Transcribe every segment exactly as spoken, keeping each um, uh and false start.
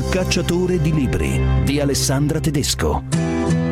Cacciatore di libri di Alessandra Tedesco.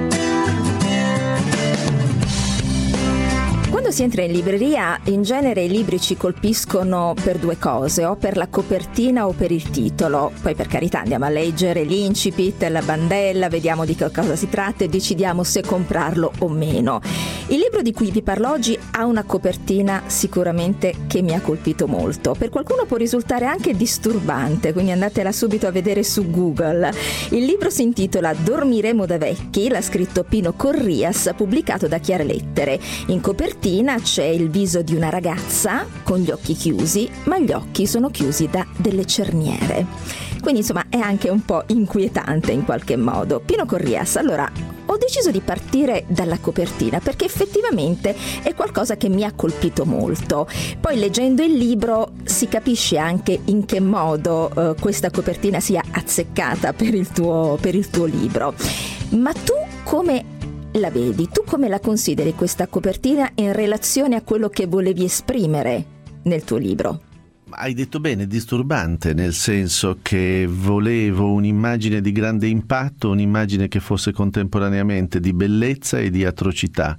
Quando si entra in libreria, in genere i libri ci colpiscono per due cose, o per la copertina o per il titolo. Poi, per carità, andiamo a leggere l'incipit, la bandella, vediamo di che cosa si tratta e decidiamo se comprarlo o meno. Il libro di cui vi parlo oggi ha una copertina sicuramente che mi ha colpito molto. Per qualcuno può risultare anche disturbante, quindi andatela subito a vedere su Google. Il libro si intitola Dormiremo da vecchi, l'ha scritto Pino Corrias, pubblicato da Chiare Lettere. In copertina c'è il viso di una ragazza con gli occhi chiusi, ma gli occhi sono chiusi da delle cerniere. Quindi insomma è anche un po' inquietante in qualche modo. Pino Corrias, allora ho deciso di partire dalla copertina perché effettivamente è qualcosa che mi ha colpito molto. Poi leggendo il libro si capisce anche in che modo eh, questa copertina sia azzeccata per il tuo, per il tuo libro. Ma tu come la vedi? Tu come la consideri questa copertina in relazione a quello che volevi esprimere nel tuo libro? Hai detto bene, disturbante, nel senso che volevo un'immagine di grande impatto, un'immagine che fosse contemporaneamente di bellezza e di atrocità.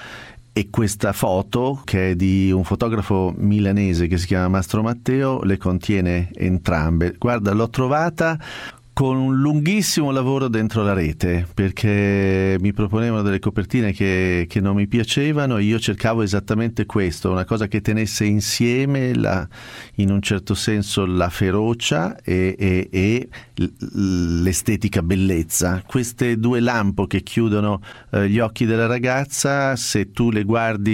E questa foto, che è di un fotografo milanese che si chiama Mastro Matteo, le contiene entrambe. Guarda, l'ho trovata con un lunghissimo lavoro dentro la rete, perché mi proponevano delle copertine che, che non mi piacevano e io cercavo esattamente questo, una cosa che tenesse insieme la, in un certo senso la ferocia e, e, e l'estetica bellezza. Queste due lampo che chiudono eh, gli occhi della ragazza, se tu le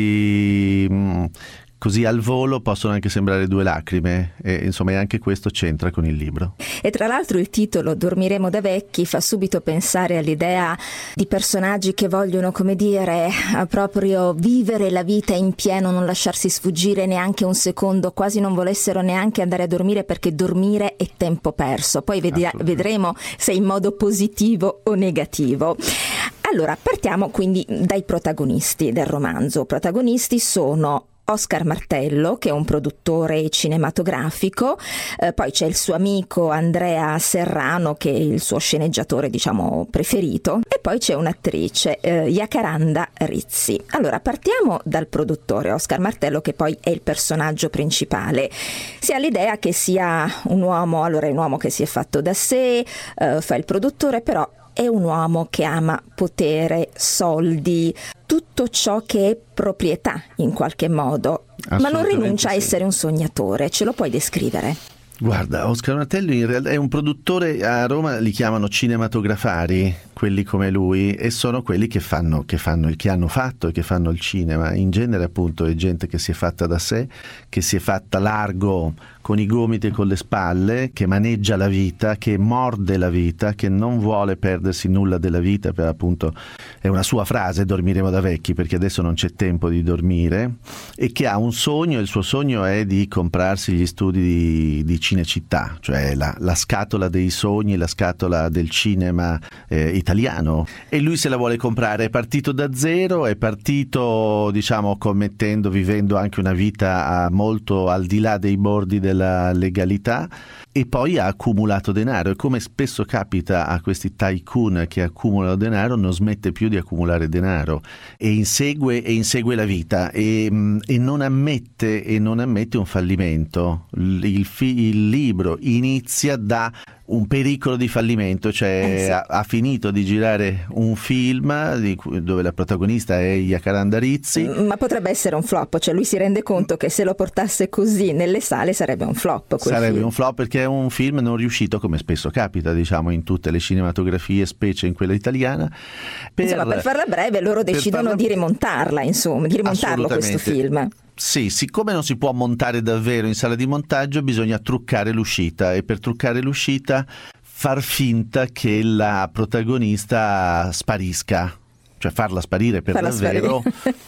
guardi mh, così al volo possono anche sembrare due lacrime e insomma anche questo c'entra con il libro. E tra l'altro il titolo Dormiremo da vecchi fa subito pensare all'idea di personaggi che vogliono, come dire, proprio vivere la vita in pieno, non lasciarsi sfuggire neanche un secondo, quasi non volessero neanche andare a dormire perché dormire è tempo perso. Poi vedi- vedremo se in modo positivo o negativo. Allora, partiamo quindi dai protagonisti del romanzo. Protagonisti sono Oscar Martello, che è un produttore cinematografico, eh, poi c'è il suo amico Andrea Serrano, che è il suo sceneggiatore, diciamo, preferito, e poi c'è un'attrice, eh, Jacaranda Rizzi. Allora, partiamo dal produttore Oscar Martello, che poi è il personaggio principale. Si ha l'idea che sia un uomo, allora è un uomo che si è fatto da sé, eh, fa il produttore, però è un uomo che ama potere, soldi, tutto ciò che è proprietà in qualche modo, ma non rinuncia a essere un sognatore. Ce lo puoi descrivere? Guarda, Oscar Martello in realtà è un produttore, a Roma li chiamano cinematografari, quelli come lui, e sono quelli che fanno, che fanno il che hanno fatto e che fanno il cinema. In genere appunto è gente che si è fatta da sé, che si è fatta largo con i gomiti e con le spalle, che maneggia la vita, che morde la vita, che non vuole perdersi nulla della vita, per appunto è una sua frase, dormiremo da vecchi, perché adesso non c'è tempo di dormire, e che ha un sogno, e il suo sogno è di comprarsi gli studi di, di Cinecittà, cioè la, la scatola dei sogni, la scatola del cinema eh, italiano, e lui se la vuole comprare. È partito da zero, è partito diciamo commettendo, vivendo anche una vita molto al di là dei bordi della legalità, e poi ha accumulato denaro, e come spesso capita a questi tycoon che accumulano denaro, non smette più di accumulare denaro e insegue, e insegue la vita e, e non ammette e non ammette un fallimento. Il, il, il libro inizia da un pericolo di fallimento, cioè eh sì. ha, ha finito di girare un film di, dove la protagonista è Jacaranda Rizzi. Ma potrebbe essere un flop, cioè lui si rende conto che se lo portasse così nelle sale sarebbe un flop. Sarebbe film. un flop perché è un film non riuscito, come spesso capita diciamo in tutte le cinematografie, specie in quella italiana. Per, insomma, per farla breve loro decidono farla... di rimontarla, insomma, di rimontarlo questo film. Sì, siccome non si può montare davvero in sala di montaggio, bisogna truccare l'uscita, e per truccare l'uscita far finta che la protagonista sparisca, cioè farla sparire per farla davvero. Sparire.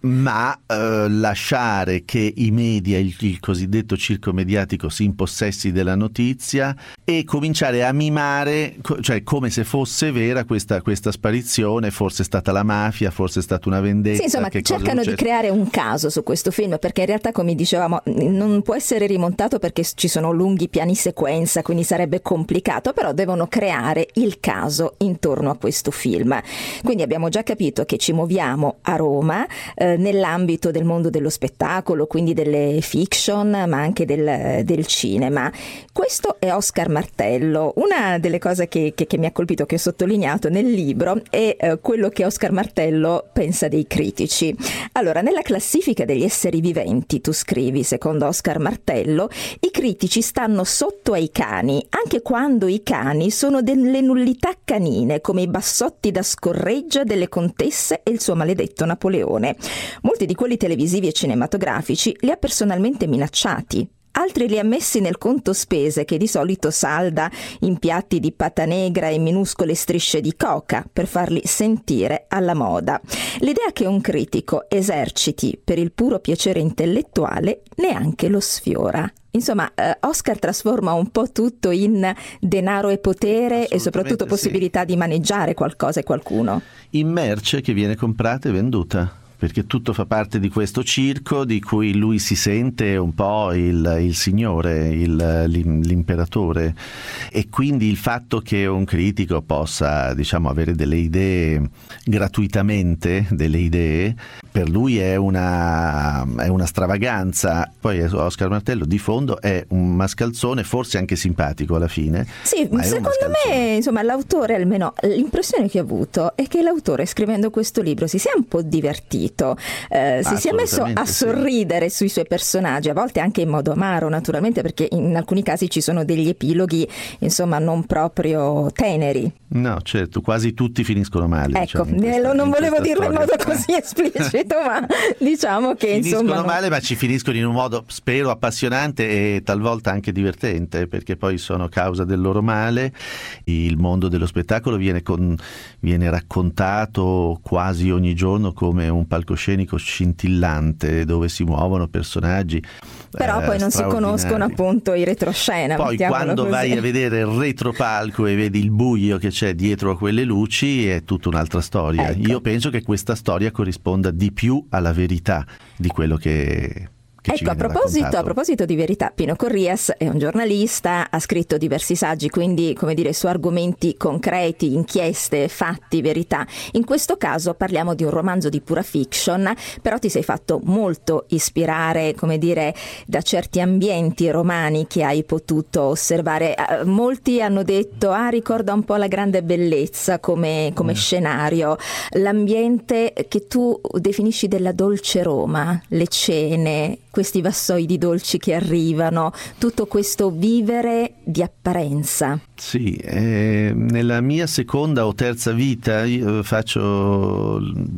ma eh, lasciare che i media, il, il cosiddetto circo mediatico, si impossessi della notizia e cominciare a mimare, cioè come se fosse vera questa, questa sparizione, forse è stata la mafia, forse è stata una vendetta. Sì, insomma, che cercano di creare un caso su questo film, perché in realtà, come dicevamo, non può essere rimontato perché ci sono lunghi piani sequenza, quindi sarebbe complicato, però devono creare il caso intorno a questo film. Quindi abbiamo già capito che ci muoviamo a Roma, eh, nell'ambito del mondo dello spettacolo, quindi delle fiction, ma anche del, del cinema. Questo è Oscar Martello. Una delle cose che, che, che mi ha colpito, che ho sottolineato nel libro, è eh, quello che Oscar Martello pensa dei critici. Allora, nella classifica degli esseri viventi, tu scrivi, secondo Oscar Martello, i critici stanno sotto ai cani, anche quando i cani sono delle nullità canine, come i bassotti da scorreggia delle contesse e il suo maledetto Napoleone. Molti di quelli televisivi e cinematografici li ha personalmente minacciati. Altri li ha messi nel conto spese, che di solito salda in piatti di pata negra e minuscole strisce di coca, per farli sentire alla moda. L'idea che un critico eserciti per il puro piacere intellettuale neanche lo sfiora. Insomma, eh, Oscar trasforma un po' tutto in denaro e potere e soprattutto possibilità sì. di maneggiare qualcosa e qualcuno. In merce che viene comprata e venduta. Perché tutto fa parte di questo circo di cui lui si sente un po' il, il signore, il, l'imperatore, e quindi il fatto che un critico possa, diciamo, avere delle idee gratuitamente, delle idee, per lui è una, è una stravaganza. Poi Oscar Martello di fondo è un mascalzone, forse anche simpatico alla fine. Sì, secondo me, insomma, l'autore, almeno l'impressione che ho avuto è che l'autore, scrivendo questo libro, si sia un po' divertito. Eh, si sia messo a sorridere sì. sui suoi personaggi, a volte anche in modo amaro, naturalmente, perché in alcuni casi ci sono degli epiloghi, insomma, non proprio teneri. No, certo, quasi tutti finiscono male. Ecco, diciamo, questa, non volevo dirlo storia. in modo così esplicito, ma diciamo che finiscono insomma male, non... ma ci finiscono in un modo, spero, appassionante e talvolta anche divertente, perché poi sono causa del loro male. Il mondo dello spettacolo viene, con, viene raccontato quasi ogni giorno come un palcoscenico scintillante dove si muovono personaggi, però eh, poi non si conoscono appunto i retroscena. Poi quando così. vai a vedere il retropalco e vedi il buio che c'è dietro a quelle luci, è tutta un'altra storia. Ecco. Io penso che questa storia corrisponda di più alla verità di quello che Ecco, a proposito, a proposito di verità, Pino Corrias è un giornalista, ha scritto diversi saggi, quindi, come dire, su argomenti concreti, inchieste, fatti, verità. In questo caso parliamo di un romanzo di pura fiction, però ti sei fatto molto ispirare, come dire, da certi ambienti romani che hai potuto osservare. Molti hanno detto, ah, ricorda un po' La Grande Bellezza come, come mm. scenario. L'ambiente che tu definisci della dolce Roma, le cene, questi vassoi di dolci che arrivano, tutto questo vivere di apparenza. Sì, eh, nella mia seconda o terza vita io faccio...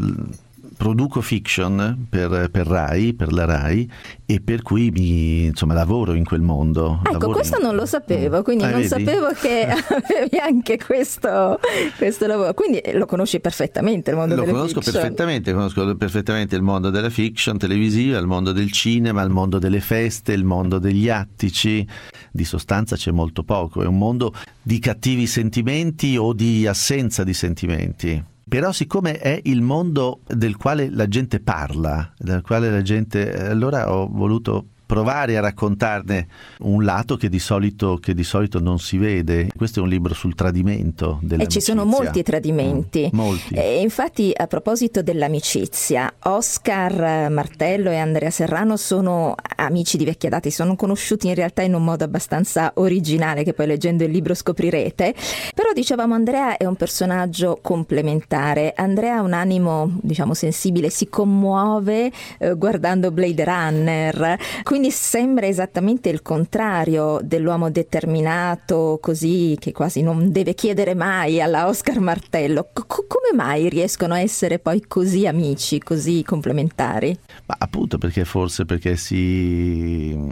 produco fiction per, per Rai, per la Rai, e per cui mi, insomma, lavoro in quel mondo. Ecco, lavoro questo in... non lo sapevo, quindi ah, non vedi? sapevo che avevi anche questo, questo lavoro. Quindi lo conosci perfettamente il mondo lo delle conosco fiction. perfettamente, conosco perfettamente il mondo della fiction televisiva, il mondo del cinema, il mondo delle feste, il mondo degli attici. Di sostanza c'è molto poco, è un mondo di cattivi sentimenti o di assenza di sentimenti. Però siccome è il mondo del quale la gente parla, del quale la gente, allora ho voluto provare a raccontarne un lato che di solito che di solito non si vede. Questo è un libro sul tradimento dell'amicizia. E ci sono molti tradimenti. Mm, molti. E infatti, a proposito dell'amicizia, Oscar Martello e Andrea Serrano sono amici di vecchia data, si sono conosciuti in realtà in un modo abbastanza originale, che poi leggendo il libro scoprirete. Però dicevamo, Andrea è un personaggio complementare. Andrea ha un animo, diciamo, sensibile, si commuove eh, guardando Blade Runner. Quindi sembra esattamente il contrario dell'uomo determinato, così, che quasi non deve chiedere mai alla Oscar Martello. C- come mai riescono a essere poi così amici, così complementari? Ma appunto perché forse perché si,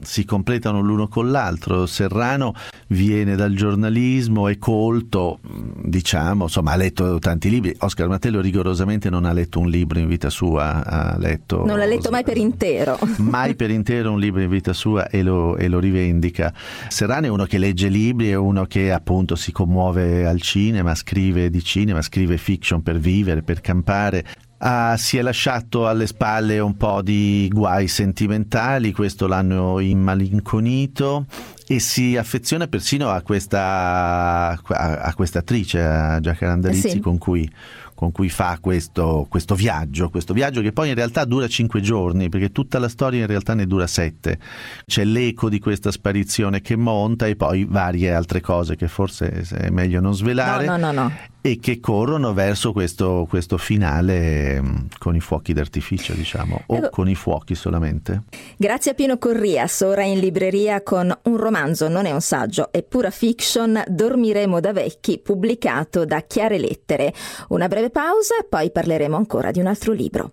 si completano l'uno con l'altro. Serrano viene dal giornalismo, è colto, diciamo, insomma ha letto tanti libri. Oscar Martello rigorosamente non ha letto un libro in vita sua, ha letto non l'ha letto mai per intero mai per intero un libro in vita sua e lo, e lo rivendica. Serrano è uno che legge libri, è uno che appunto si commuove al cinema, scrive di cinema, scrive fiction per vivere, per campare. Ah, si è lasciato alle spalle un po' di guai sentimentali, questo l'hanno immalinconito, e si affeziona persino a questa a, a questa attrice, a Jacaranda Rizzi, sì. con cui con cui fa questo, questo viaggio, questo viaggio che poi in realtà dura cinque giorni, perché tutta la storia in realtà ne dura sette. C'è l'eco di questa sparizione che monta e poi varie altre cose che forse è meglio non svelare. No, no, no, no. E che corrono verso questo, questo finale con i fuochi d'artificio, diciamo, o ecco. con i fuochi solamente. Grazie a Pino Corrias, ora in libreria con un romanzo, non è un saggio, è pura fiction, Dormiremo da vecchi, pubblicato da Chiare Lettere. Una breve pausa, poi parleremo ancora di un altro libro.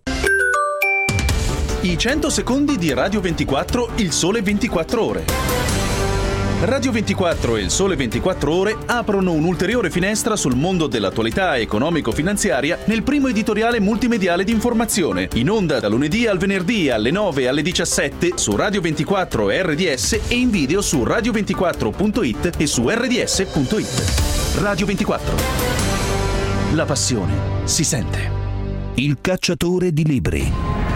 I cento secondi di Radio ventiquattro, il sole ventiquattro ore. Radio ventiquattro e il Sole ventiquattro Ore aprono un'ulteriore finestra sul mondo dell'attualità economico-finanziaria nel primo editoriale multimediale di informazione, in onda da lunedì al venerdì alle nove e alle diciassette su Radio ventiquattro e R D S e in video su radio ventiquattro punto it e su R D S punto it. Radio ventiquattro. La passione si sente. Il cacciatore di libri.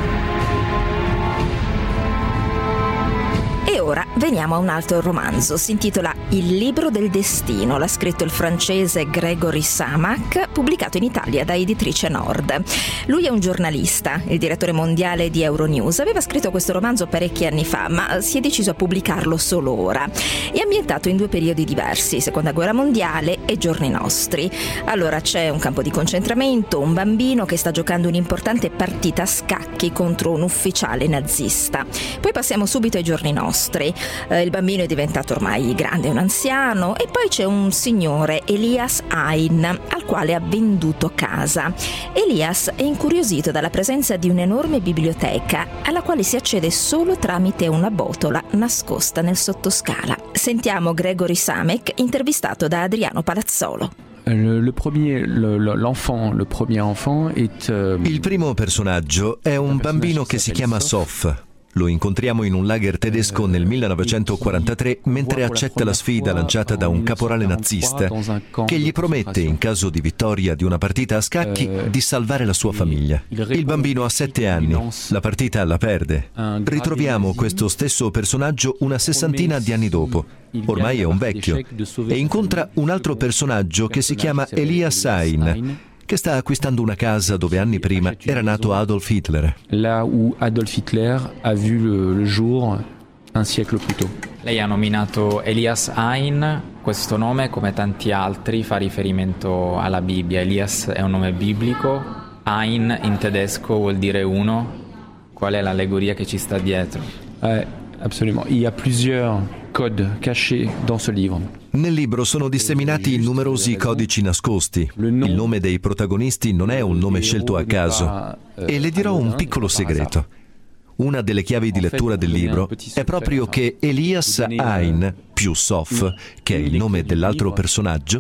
E ora veniamo a un altro romanzo, si intitola Il libro del destino, l'ha scritto il francese Gregory Samak, pubblicato in Italia da Editrice Nord. Lui è un giornalista, il direttore mondiale di Euronews, aveva scritto questo romanzo parecchi anni fa, ma si è deciso a pubblicarlo solo ora. È ambientato in due periodi diversi, Seconda Guerra Mondiale e giorni nostri. Allora c'è un campo di concentramento, un bambino che sta giocando un'importante partita a scacchi contro un ufficiale nazista. Poi passiamo subito ai giorni nostri. Eh, il bambino è diventato ormai grande, un anziano, e poi c'è un signore, Elias Hain, al quale ha venduto casa. Elias è incuriosito dalla presenza di un'enorme biblioteca alla quale si accede solo tramite una botola nascosta nel sottoscala. Sentiamo Gregory Samek intervistato da Adriano Palazzolo. Le premier, le, l'enfant, le premier enfant est, euh, Il primo personaggio è un bambino che si chiama Sof. Lo incontriamo in un lager tedesco nel millenovecentoquarantatré mentre accetta la sfida lanciata da un caporale nazista che gli promette, in caso di vittoria di una partita a scacchi, di salvare la sua famiglia. Il bambino ha sette anni, la partita la perde. Ritroviamo questo stesso personaggio una sessantina di anni dopo. Ormai è un vecchio e incontra un altro personaggio che si chiama Elias Hain, che sta acquistando una casa dove anni prima era nato Adolf Hitler. Là où Adolf Hitler a vu le, le jour un siècle plus tôt. Lei ha nominato Elias Hain, questo nome come tanti altri fa riferimento alla Bibbia. Elias è un nome biblico, Hain in tedesco vuol dire uno. Qual è l'allegoria che ci sta dietro? Eh, absolument. Il y a plusieurs codes cachés dans ce livre. Nel libro sono disseminati numerosi codici nascosti. Il nome dei protagonisti non è un nome scelto a caso. E le dirò un piccolo segreto. Una delle chiavi di lettura del libro è proprio che Elias Hain più Sof, che è il nome dell'altro personaggio,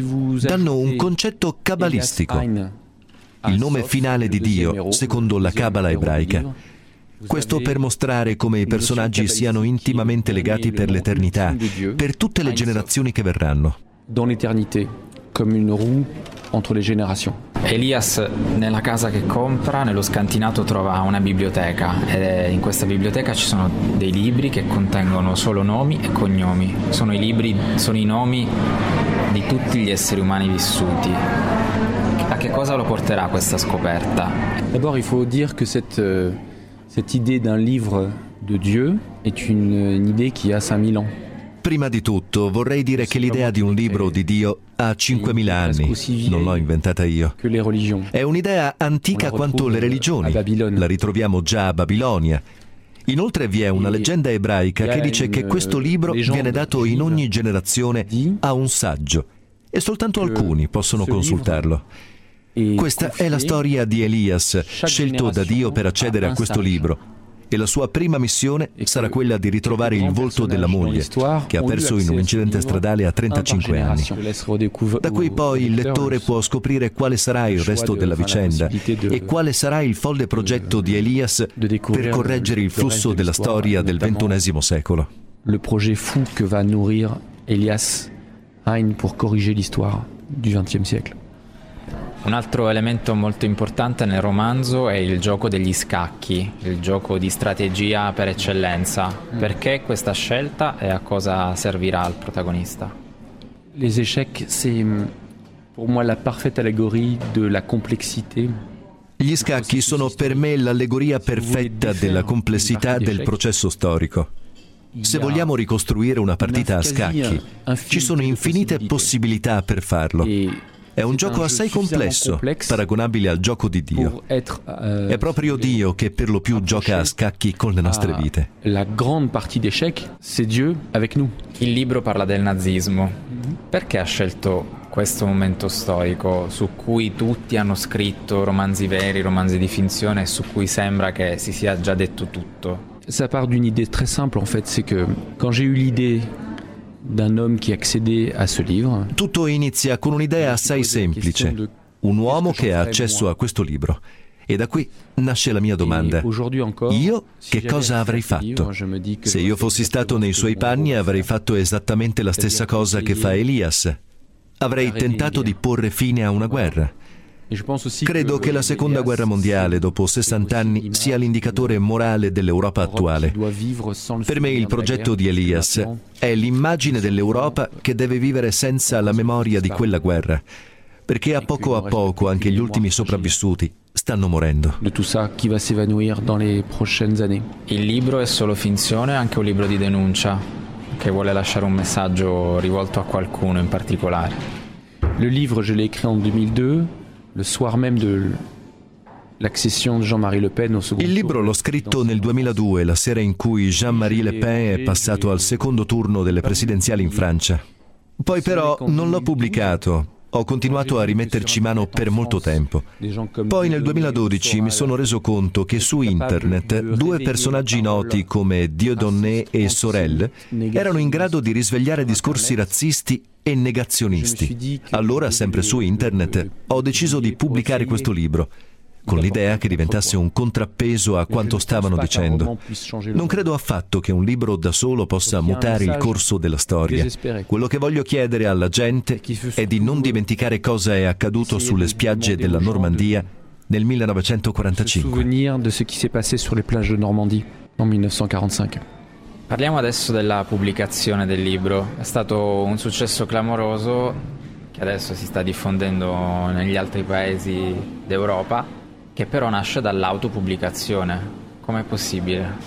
danno un concetto cabalistico, il nome finale di Dio, secondo la Cabala ebraica. Questo per mostrare come i personaggi siano intimamente legati per l'eternità, per tutte le generazioni che verranno. Dans l'éternité, comme une roue entre les générations. Elias nella casa che compra, nello scantinato, trova una biblioteca e in questa biblioteca ci sono dei libri che contengono solo nomi e cognomi. Sono i libri, sono i nomi di tutti gli esseri umani vissuti. A che cosa lo porterà questa scoperta? D'abord il faut dire que cette Cette idée d'un livre de Dieu est une, une idée qui a cinquemila ans. Prima di tutto vorrei dire che l'idea di un libro di Dio ha cinquemila anni, non l'ho inventata io. È un'idea antica quanto le religioni, la ritroviamo già a Babilonia. Inoltre vi è una leggenda ebraica che dice che questo libro viene dato in ogni generazione a un saggio e soltanto alcuni possono consultarlo. Questa è la storia di Elias, scelto da Dio per accedere a questo libro. e la sua prima missione sarà quella di ritrovare il volto della moglie che ha perso in un incidente stradale a trentacinque anni. Da qui poi il lettore può scoprire quale sarà il resto della vicenda e quale sarà il folle progetto di Elias per correggere il flusso della storia del ventunesimo secolo. Le projet fou que va nourrir Elias Hein pour corriger l'histoire du vingtième siècle. Un altro elemento molto importante nel romanzo è il gioco degli scacchi, il gioco di strategia per eccellenza. Perché questa scelta e a cosa servirà al protagonista? Les échecs, c'est pour moi la parfaite allégorie de la complexité. Gli scacchi sono per me l'allegoria perfetta della complessità del processo storico. Se vogliamo ricostruire una partita a scacchi, ci sono infinite possibilità per farlo. È un gioco assai complesso, paragonabile al gioco di Dio. È proprio Dio che per lo più gioca a scacchi con le nostre vite. La grande partie d'échecs, c'est Dieu avec nous. Il libro parla del nazismo. Perché ha scelto questo momento storico su cui tutti hanno scritto romanzi veri, romanzi di finzione e su cui sembra che si sia già detto tutto? Ça part d'une idée très simple en fait, c'est que quand j'ai eu l'idée d'un homme qui accédait à ce livre. Tutto inizia con un'idea assai semplice, un uomo che ha accesso a questo libro. E da qui nasce la mia domanda. Io che cosa avrei fatto? Se io fossi stato nei suoi panni avrei fatto esattamente la stessa cosa che fa Elias. Avrei tentato di porre fine a una guerra. Credo che la seconda guerra mondiale, dopo sessanta anni, sia l'indicatore morale dell'Europa attuale. Per me il progetto di Elias è l'immagine dell'Europa che deve vivere senza la memoria di quella guerra, perché a poco a poco anche gli ultimi sopravvissuti stanno morendo. Il libro è solo finzione o anche un libro di denuncia che vuole lasciare un messaggio rivolto a qualcuno in particolare? Le livre je l'ai écrit en duemiladue. Le soir même de l'accession de Jean-Marie Le Pen au second tour. Il libro l'ho scritto nel duemiladue, la sera in cui Jean-Marie Le Pen è passato al secondo turno delle presidenziali in Francia. Poi però non l'ho pubblicato. Ho continuato a rimetterci mano per molto tempo. Poi nel duemiladodici mi sono reso conto che su internet due personaggi noti come Dieudonné e Sorel erano in grado di risvegliare discorsi razzisti e negazionisti. Allora, sempre su internet, ho deciso di pubblicare questo libro, con l'idea che diventasse un contrappeso a quanto stavano dicendo. Non credo affatto che un libro da solo possa mutare il corso della storia. Quello che voglio chiedere alla gente è di non dimenticare cosa è accaduto sulle spiagge della Normandia nel millenovecentoquarantacinque. Souvenir de ce qui s'est passé sur les plages de Normandie en millenovecentoquarantacinque. Parliamo adesso della pubblicazione del libro. È stato un successo clamoroso che adesso si sta diffondendo negli altri paesi d'Europa, che però nasce dall'autopubblicazione. Com'è possibile?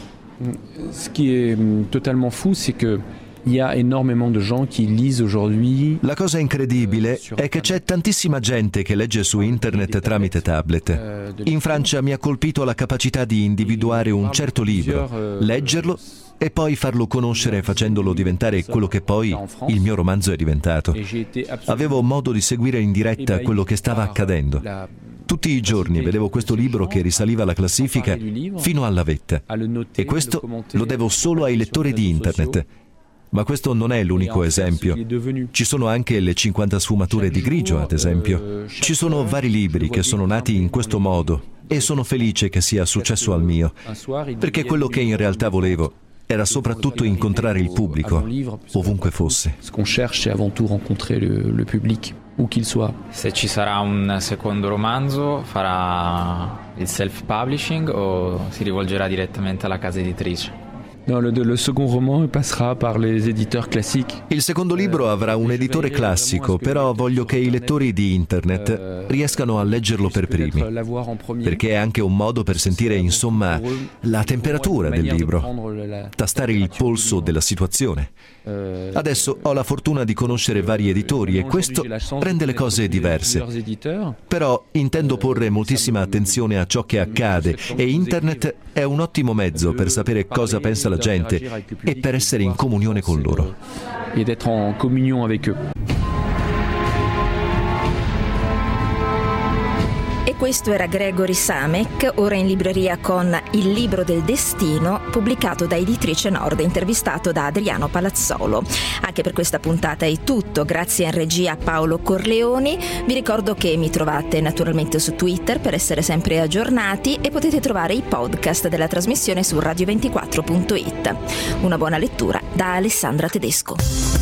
Ce qui est totalement fou, c'est que il y a énormément de gens qui lisent aujourd'hui. La cosa incredibile è che c'è tantissima gente che legge su internet tramite tablet. In Francia mi ha colpito la capacità di individuare un certo libro, leggerlo e poi farlo conoscere facendolo diventare quello che poi il mio romanzo è diventato. Avevo modo di seguire in diretta quello che stava accadendo. Tutti i giorni vedevo questo libro che risaliva la classifica fino alla vetta. E questo lo devo solo ai lettori di internet. Ma questo non è l'unico esempio. Ci sono anche le cinquanta sfumature di grigio, ad esempio. Ci sono vari libri che sono nati in questo modo e sono felice che sia successo al mio, perché quello che in realtà volevo era soprattutto incontrare il pubblico, ovunque fosse. Ce qu'on cherche, c'est avant tout rencontrer le, le public, où qu'il soit. Se ci sarà un secondo romanzo, farà il self-publishing o si rivolgerà direttamente alla casa editrice? No, le, le second roman passera par les éditeurs classiques. Il secondo libro avrà un editore classico, però voglio che i lettori di internet riescano a leggerlo per primi, perché è anche un modo per sentire, insomma, la temperatura del libro, tastare il polso della situazione. Adesso ho la fortuna di conoscere vari editori e questo rende le cose diverse. Però intendo porre moltissima attenzione a ciò che accade e internet è un ottimo mezzo per sapere cosa pensa la gente e per essere in comunione con loro. E d'être en communion avec eux. questo era Gregory Samek, ora in libreria con Il libro del destino, pubblicato da Editrice Nord, intervistato da Adriano Palazzolo. Anche per questa puntata è tutto, grazie in regia a Paolo Corleoni. Vi ricordo che mi trovate naturalmente su Twitter per essere sempre aggiornati e potete trovare i podcast della trasmissione su radio ventiquattro punto it. Una buona lettura da Alessandra Tedesco.